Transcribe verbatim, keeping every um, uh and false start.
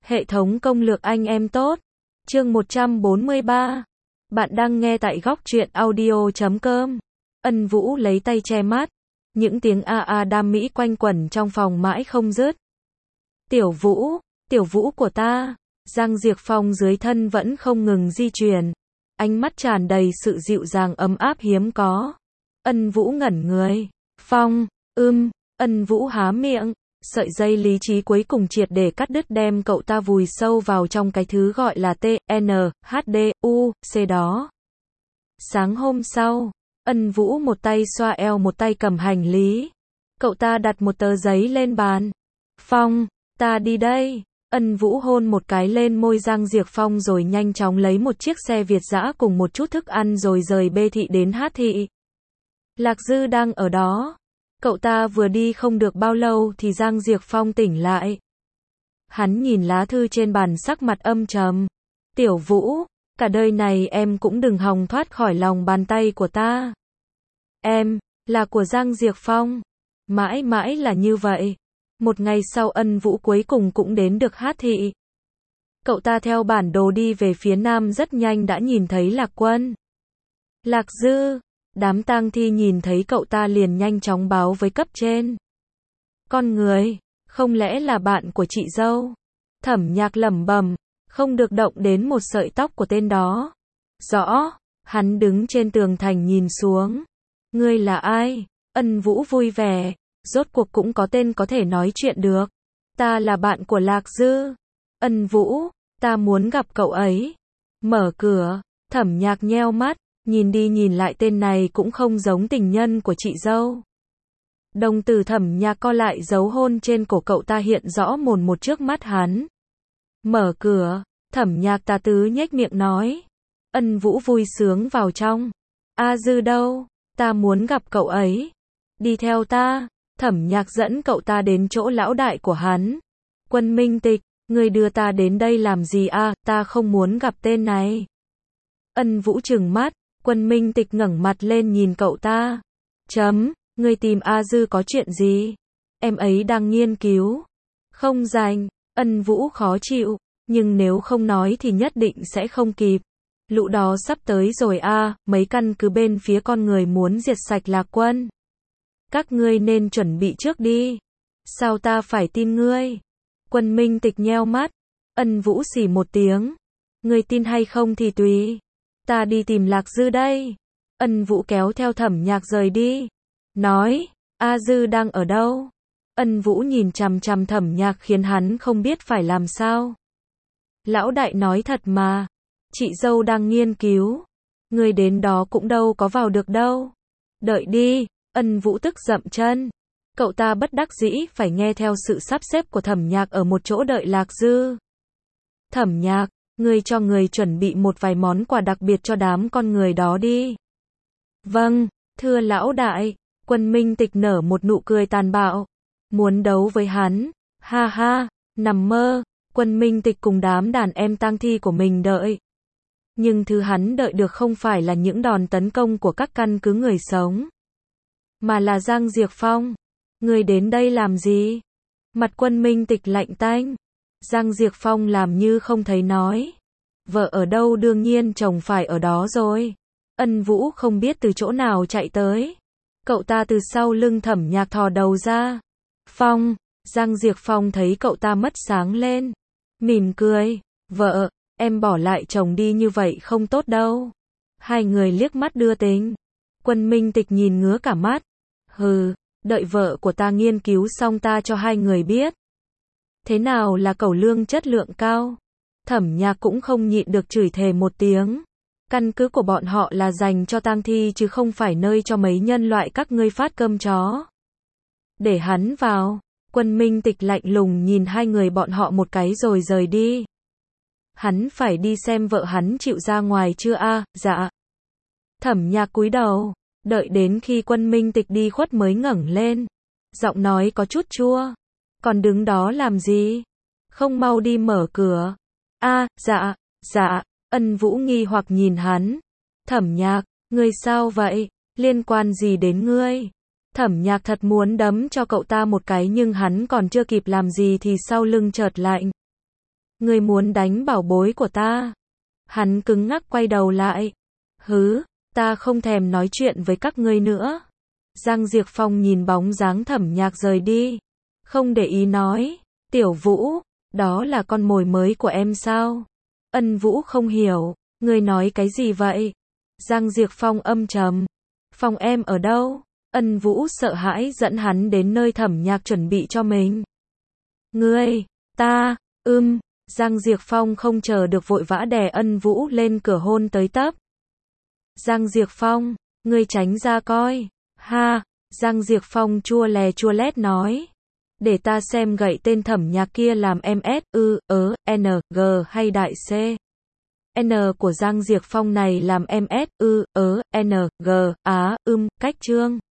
Hệ thống công lược anh em tốt. Chương một trăm bốn mươi ba. Bạn đang nghe tại góc truyện audio chấm com. Ân Vũ lấy tay che mắt. Những tiếng a a đam mỹ quanh quẩn trong phòng mãi không dứt. Tiểu Vũ, Tiểu Vũ của ta. Giang Diệp Phong dưới thân vẫn không ngừng di chuyển. Ánh mắt tràn đầy sự dịu dàng ấm áp hiếm có. Ân Vũ ngẩn người. Phong, ưm, Ân Vũ há miệng. Sợi dây lý trí cuối cùng triệt để cắt đứt đem cậu ta vùi sâu vào trong cái thứ gọi là T, N, H, D, U, C đó. Sáng hôm sau, Ân Vũ một tay xoa eo một tay cầm hành lý. Cậu ta đặt một tờ giấy lên bàn. Phong, ta đi đây. Ân Vũ hôn một cái lên môi Giang Diệp Phong rồi nhanh chóng lấy một chiếc xe Việt dã cùng một chút thức ăn rồi rời B thị đến H thị. Lạc Dư đang ở đó. Cậu ta vừa đi không được bao lâu thì Giang Diệp Phong tỉnh lại. Hắn nhìn lá thư trên bàn sắc mặt âm trầm. Tiểu Vũ, cả đời này em cũng đừng hòng thoát khỏi lòng bàn tay của ta. Em, là của Giang Diệp Phong. Mãi mãi là như vậy. Một ngày sau Ân Vũ cuối cùng cũng đến được Hát thị. Cậu ta theo bản đồ đi về phía nam rất nhanh đã nhìn thấy Lạc Quân. Lạc Dư. Đám tang thi nhìn thấy cậu ta liền nhanh chóng báo với cấp trên. Con người, không lẽ là bạn của chị dâu? Thẩm Nhạc lẩm bẩm, không được động đến một sợi tóc của tên đó. Rõ, hắn đứng trên tường thành nhìn xuống. Ngươi là ai? Ân Vũ vui vẻ, rốt cuộc cũng có tên có thể nói chuyện được. Ta là bạn của Lạc Dư. Ân Vũ, ta muốn gặp cậu ấy. Mở cửa, Thẩm Nhạc nheo mắt. Nhìn đi nhìn lại tên này cũng không giống tình nhân của chị dâu. Đồng tử Thẩm Nhạc co lại dấu hôn trên cổ cậu ta hiện rõ mồn một trước mắt hắn. Mở cửa, Thẩm Nhạc tà tứ nhếch miệng nói. Ân Vũ vui sướng vào trong. A Dư đâu? Ta muốn gặp cậu ấy. Đi theo ta. Thẩm Nhạc dẫn cậu ta đến chỗ lão đại của hắn. Quân Minh Tịch, ngươi đưa ta đến đây làm gì a? À, ta không muốn gặp tên này. Ân Vũ trừng mắt. Quân Minh Tịch ngẩng mặt lên nhìn cậu ta. Chấm, ngươi tìm A Dư có chuyện gì? Em ấy đang nghiên cứu. Không rảnh. Ân Vũ khó chịu. Nhưng nếu không nói thì nhất định sẽ không kịp. Lũ đó sắp tới rồi a, à, mấy căn cứ bên phía con người muốn diệt sạch Lạc Quân. Các ngươi nên chuẩn bị trước đi. Sao ta phải tin ngươi? Quân Minh Tịch nheo mắt. Ân Vũ xì một tiếng. Ngươi tin hay không thì tùy. Ta đi tìm Lạc Dư đây. Ân Vũ kéo theo Thẩm Nhạc rời đi. Nói, A Dư đang ở đâu? Ân Vũ nhìn chằm chằm Thẩm Nhạc khiến hắn không biết phải làm sao. Lão đại nói thật mà. Chị dâu đang nghiên cứu. Người đến đó cũng đâu có vào được đâu. Đợi đi. Ân Vũ tức dậm chân. Cậu ta bất đắc dĩ phải nghe theo sự sắp xếp của Thẩm Nhạc ở một chỗ đợi Lạc Dư. Thẩm Nhạc. Ngươi cho người chuẩn bị một vài món quà đặc biệt cho đám con người đó đi. Vâng, thưa lão đại. Quân Minh Tịch nở một nụ cười tàn bạo. Muốn đấu với hắn. Ha ha, nằm mơ. Quân Minh Tịch cùng đám đàn em tang thi của mình đợi. Nhưng thứ hắn đợi được không phải là những đòn tấn công của các căn cứ người sống. Mà là Giang Diệp Phong. Ngươi đến đây làm gì? Mặt Quân Minh Tịch lạnh tanh. Giang Diệp Phong làm như không thấy nói. Vợ ở đâu đương nhiên chồng phải ở đó rồi. Ân Vũ không biết từ chỗ nào chạy tới. Cậu ta từ sau lưng Thẩm Nhạc thò đầu ra. Phong, Giang Diệp Phong thấy cậu ta mất sáng lên. Mỉm cười. Vợ, em bỏ lại chồng đi như vậy không tốt đâu. Hai người liếc mắt đưa tình. Quân Minh Tịch nhìn ngứa cả mắt. Hừ, đợi vợ của ta nghiên cứu xong ta cho hai người biết. Thế nào là cẩu lương chất lượng cao? Thẩm Nhạc cũng không nhịn được chửi thề một tiếng. Căn cứ của bọn họ là dành cho tang thi chứ không phải nơi cho mấy nhân loại các ngươi phát cơm chó. Để hắn vào. Quân Minh Tịch lạnh lùng nhìn hai người bọn họ một cái rồi rời đi. Hắn phải đi xem vợ hắn chịu ra ngoài chưa a? À? Dạ. Thẩm Nhạc cúi đầu, đợi đến khi Quân Minh Tịch đi khuất mới ngẩng lên. Giọng nói có chút chua. Còn đứng đó làm gì? Không mau đi mở cửa. A, à, dạ, dạ. Ân Vũ nghi hoặc nhìn hắn. Thẩm Nhạc, ngươi sao vậy? Liên quan gì đến ngươi? Thẩm Nhạc thật muốn đấm cho cậu ta một cái nhưng hắn còn chưa kịp làm gì thì sau lưng chợt lạnh. Ngươi muốn đánh bảo bối của ta. Hắn cứng ngắc quay đầu lại. Hứ, ta không thèm nói chuyện với các ngươi nữa. Giang Diệp Phong nhìn bóng dáng Thẩm Nhạc rời đi. Không để ý nói. Tiểu Vũ, đó là con mồi mới của em sao? Ân Vũ không hiểu. Ngươi nói cái gì vậy? Giang Diệp Phong âm trầm. Phòng em ở đâu? Ân Vũ sợ hãi dẫn hắn đến nơi Thẩm Nhạc chuẩn bị cho mình. Ngươi, ta, ưm, Giang Diệp Phong không chờ được vội vã đè Ân Vũ lên cửa hôn tới tấp. Giang Diệp Phong, ngươi tránh ra coi. Ha, Giang Diệp Phong chua lè chua lét nói. Để ta xem gậy tên Thẩm Nhạc kia làm em S, ư, ớ, N, G hay đại C. N của Giang Diệp Phong này làm em S, ư, ớ, N, G, á, ưm, cách chương.